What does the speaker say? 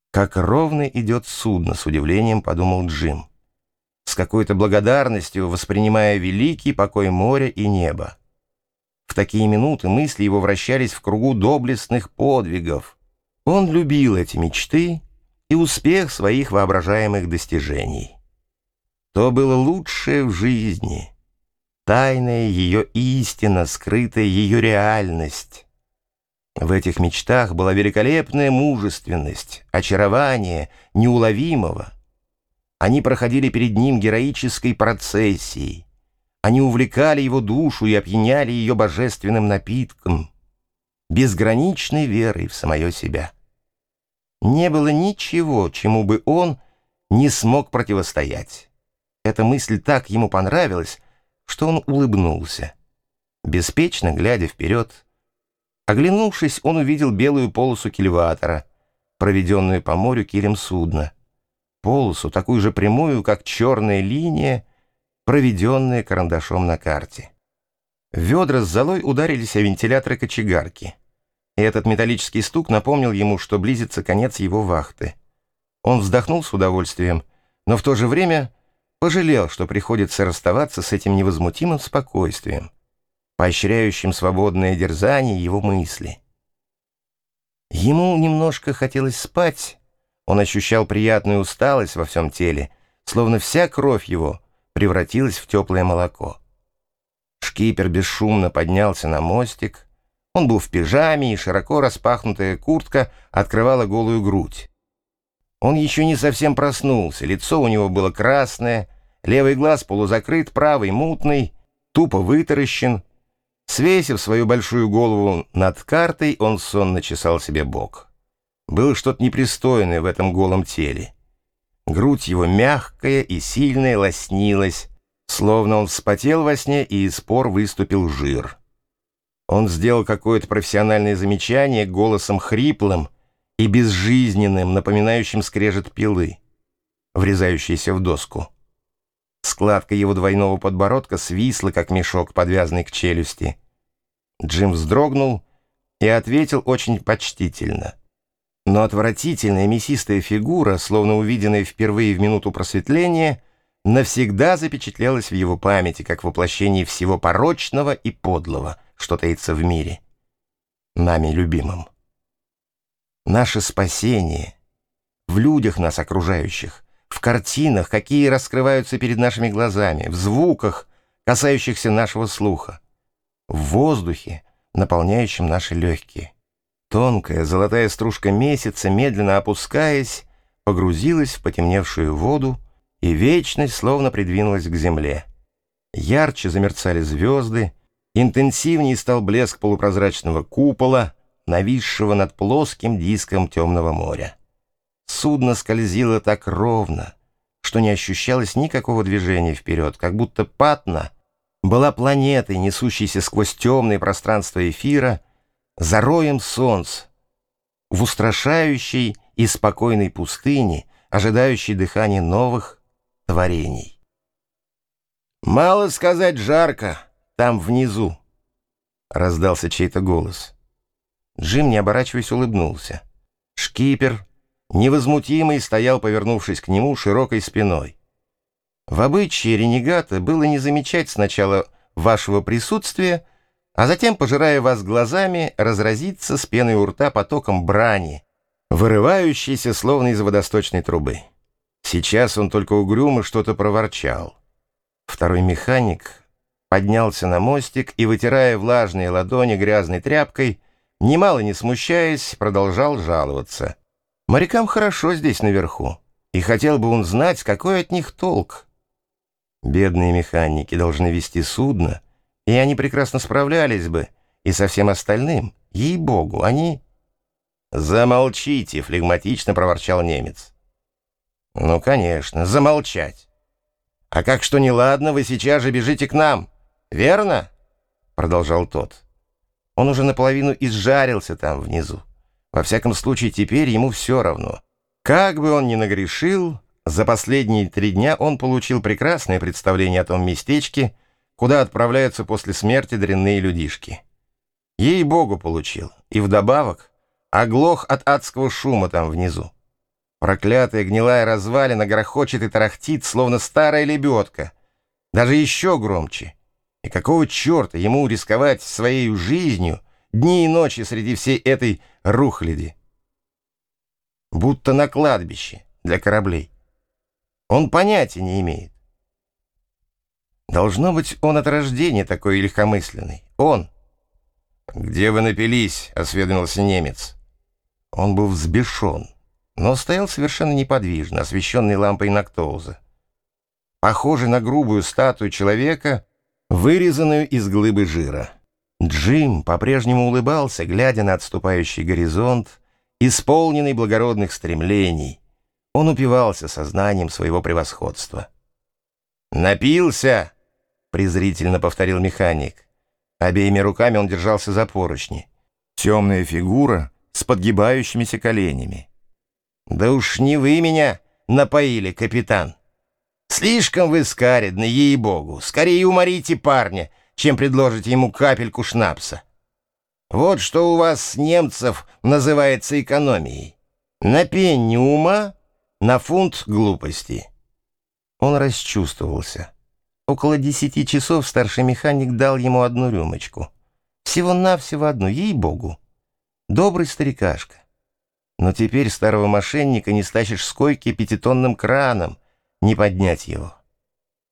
«Как ровно идет судно», — с удивлением подумал Джим, с какой-то благодарностью воспринимая великий покой моря и неба. В такие минуты мысли его вращались в кругу доблестных подвигов. Он любил эти мечты и успех своих воображаемых достижений. То было лучшее в жизни, тайная ее истина, скрытая ее реальность. В этих мечтах была великолепная мужественность, очарование неуловимого. Они проходили перед ним героической процессией. Они увлекали его душу и опьяняли ее божественным напитком, безграничной верой в самое себя. Не было ничего, чему бы он не смог противостоять. Эта мысль так ему понравилась, что он улыбнулся, беспечно глядя вперед. Оглянувшись, он увидел белую полосу кильватора, проведенную по морю килем судна. Полосу, такую же прямую, как черная линия, проведенная карандашом на карте. Ведра с золой ударились о вентиляторы кочегарки, и этот металлический стук напомнил ему, что близится конец его вахты. Он вздохнул с удовольствием, но в то же время пожалел, что приходится расставаться с этим невозмутимым спокойствием, поощряющим свободное дерзание его мысли. Ему немножко хотелось спать. Он ощущал приятную усталость во всем теле, словно вся кровь его превратилась в теплое молоко. Шкипер бесшумно поднялся на мостик. Он был в пижаме, и широко распахнутая куртка открывала голую грудь. Он еще не совсем проснулся, лицо у него было красное, левый глаз полузакрыт, правый мутный, тупо вытаращен. Свесив свою большую голову над картой, он сонно чесал себе бок. Было что-то непристойное в этом голом теле. Грудь его мягкая и сильная лоснилась, словно он вспотел во сне и из пор выступил жир. Он сделал какое-то профессиональное замечание голосом хриплым и безжизненным, напоминающим скрежет пилы, врезающейся в доску. Складка его двойного подбородка свисла, как мешок, подвязанный к челюсти. Джим вздрогнул и ответил очень почтительно. Но отвратительная мясистая фигура, словно увиденная впервые в минуту просветления, навсегда запечатлелась в его памяти, как воплощение всего порочного и подлого, что таится в мире, нами любимом. Наше спасение в людях нас окружающих, в картинах, какие раскрываются перед нашими глазами, в звуках, касающихся нашего слуха, в воздухе, наполняющем наши легкие. Тонкая золотая стружка месяца, медленно опускаясь, погрузилась в потемневшую воду, и вечность словно придвинулась к земле. Ярче замерцали звезды, интенсивнее стал блеск полупрозрачного купола, нависшего над плоским диском темного моря. Судно скользило так ровно, что не ощущалось никакого движения вперед, как будто Патна была планетой, несущейся сквозь темное пространство эфира, за роем солнц, в устрашающей и спокойной пустыне, ожидающей дыхания новых творений. «Мало сказать, жарко там внизу», — раздался чей-то голос. Джим, не оборачиваясь, улыбнулся. Шкипер, невозмутимый, стоял, повернувшись к нему широкой спиной. В обычае ренегата было не замечать сначала вашего присутствия, а затем, пожирая вас глазами, разразиться с пеной у рта потоком брани, вырывающейся словно из водосточной трубы. Сейчас он только угрюмо что-то проворчал. Второй механик поднялся на мостик и, вытирая влажные ладони грязной тряпкой, немало не смущаясь, продолжал жаловаться. Морякам хорошо здесь наверху, и хотел бы он знать, какой от них толк. Бедные механики должны вести судно, и они прекрасно справлялись бы, и со всем остальным, ей-богу, они... «Замолчите!» — флегматично проворчал немец. «Ну, конечно, замолчать. А как что неладно, вы сейчас же бежите к нам, верно?» — продолжал тот. Он уже наполовину изжарился там внизу. Во всяком случае, теперь ему все равно. Как бы он ни нагрешил, за последние 3 дня он получил прекрасное представление о том местечке, куда отправляются после смерти дрянные людишки. Ей-богу, получил. И вдобавок оглох от адского шума там внизу. Проклятая гнилая развалина грохочет и тарахтит, словно старая лебедка, даже еще громче. И какого черта ему рисковать своей жизнью дни и ночи среди всей этой рухляди? Будто на кладбище для кораблей. Он понятия не имеет. Должно быть, он от рождения такой легкомысленный. Он. «Где вы напились?» — осведомился немец. Он был взбешен, но стоял совершенно неподвижно, освещенный лампой Нактоуза, похожий на грубую статую человека, вырезанную из глыбы жира. Джим по-прежнему улыбался, глядя на отступающий горизонт, исполненный благородных стремлений. Он упивался сознанием своего превосходства. «Напился!» — презрительно повторил механик. Обеими руками он держался за поручни. Темная фигура с подгибающимися коленями. «Да уж не вы меня напоили, капитан. Слишком вы скаредны, ей-богу. Скорее уморите парня, чем предложите ему капельку шнапса. Вот что у вас, немцев, называется экономией. На пенни ума, на фунт глупости». Он расчувствовался. Около 10 часов старший механик дал ему одну рюмочку. Всего-навсего одну, ей-богу. Добрый старикашка. Но теперь старого мошенника не стащишь с койки 5-тонным краном, не поднять его.